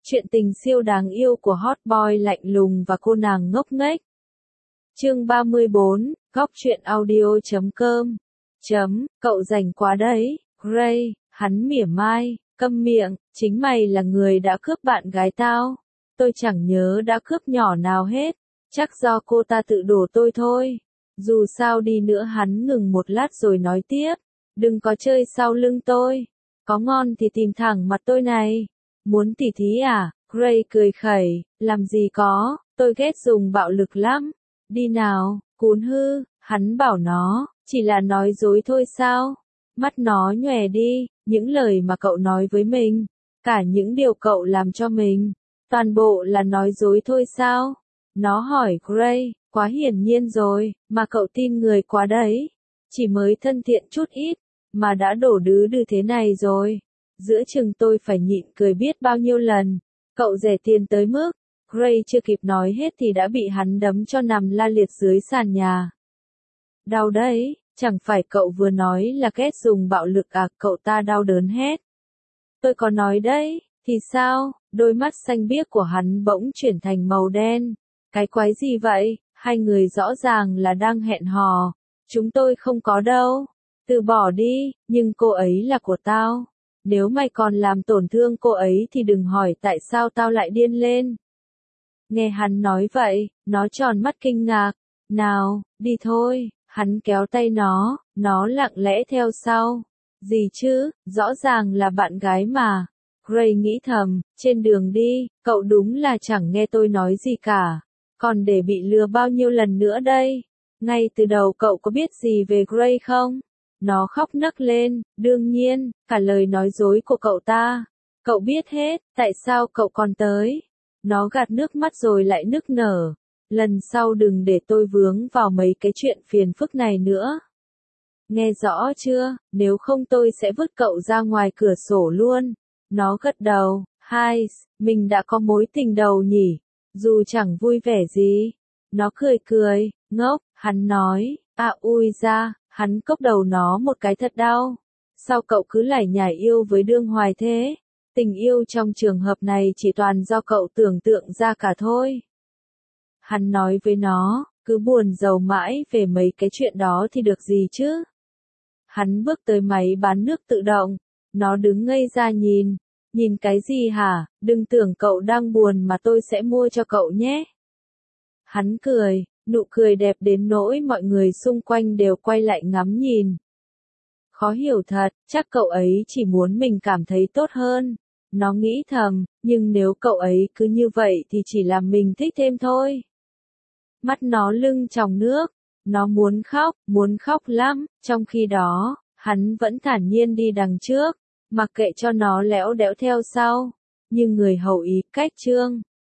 Chuyện tình siêu đáng yêu của hot boy lạnh lùng và cô nàng ngốc nghếch. Chương 34, góc truyện audio.com. Cậu rảnh quá đấy, Gray, hắn mỉa mai, câm miệng, chính mày là người đã cướp bạn gái tao. Tôi chẳng nhớ đã cướp nhỏ nào hết, chắc do cô ta tự đổ tôi thôi. Dù sao đi nữa hắn ngừng một lát rồi nói tiếp, đừng có chơi sau lưng tôi. Có ngon thì tìm thẳng mặt tôi này. Muốn tỉ thí à? Gray cười khẩy, làm gì có, tôi ghét dùng bạo lực lắm. Đi nào, cún hư, hắn bảo nó, chỉ là nói dối thôi sao? Mắt nó nhòe đi, những lời mà cậu nói với mình, cả những điều cậu làm cho mình, toàn bộ là nói dối thôi sao? Nó hỏi Gray, quá hiển nhiên rồi, mà cậu tin người quá đấy. Chỉ mới thân thiện chút ít, mà đã đổ đứ thế này rồi. Giữa chừng tôi phải nhịn cười biết bao nhiêu lần. Cậu rẻ tiền tới mức, Gray chưa kịp nói hết thì đã bị hắn đấm cho nằm la liệt dưới sàn nhà. Đau đấy, chẳng phải cậu vừa nói là ghét dùng bạo lực à? Cậu ta đau đớn hết. Tôi có nói đấy, thì sao? Đôi mắt xanh biếc của hắn bỗng chuyển thành màu đen. Cái quái gì vậy? Hai người rõ ràng là đang hẹn hò. Chúng tôi không có đâu. Từ bỏ đi, nhưng cô ấy là của tao. Nếu mày còn làm tổn thương cô ấy thì đừng hỏi tại sao tao lại điên lên. Nghe hắn nói vậy, nó tròn mắt kinh ngạc. Nào, đi thôi, hắn kéo tay nó lặng lẽ theo sau. Gì chứ, rõ ràng là bạn gái mà. Gray nghĩ thầm, trên đường đi, cậu đúng là chẳng nghe tôi nói gì cả. Còn để bị lừa bao nhiêu lần nữa đây? Ngay từ đầu cậu có biết gì về Gray không? Nó khóc nấc lên, đương nhiên, cả lời nói dối của cậu ta. Cậu biết hết, tại sao cậu còn tới? Nó gạt nước mắt rồi lại nức nở. Lần sau đừng để tôi vướng vào mấy cái chuyện phiền phức này nữa. Nghe rõ chưa, nếu không tôi sẽ vứt cậu ra ngoài cửa sổ luôn. Nó gật đầu, hai, mình đã có mối tình đầu nhỉ, dù chẳng vui vẻ gì. Nó cười, ngốc, hắn nói, ui ra. Hắn cốc đầu nó một cái thật đau. Sao cậu cứ lải nhải yêu với đương hoài thế? Tình yêu trong trường hợp này chỉ toàn do cậu tưởng tượng ra cả thôi. Hắn nói với nó, cứ buồn rầu mãi về mấy cái chuyện đó thì được gì chứ? Hắn bước tới máy bán nước tự động. Nó đứng ngây ra nhìn cái gì hả? Đừng tưởng cậu đang buồn mà tôi sẽ mua cho cậu nhé. Hắn cười. Nụ cười đẹp đến nỗi mọi người xung quanh đều quay lại ngắm nhìn. Khó hiểu thật, chắc cậu ấy chỉ muốn mình cảm thấy tốt hơn. Nó nghĩ thầm, nhưng nếu cậu ấy cứ như vậy thì chỉ làm mình thích thêm thôi. Mắt nó lưng tròng nước, nó muốn khóc lắm, trong khi đó, hắn vẫn thản nhiên đi đằng trước, mặc kệ cho nó lẽo đẽo theo sau. Nhưng người hậu ý cách trương.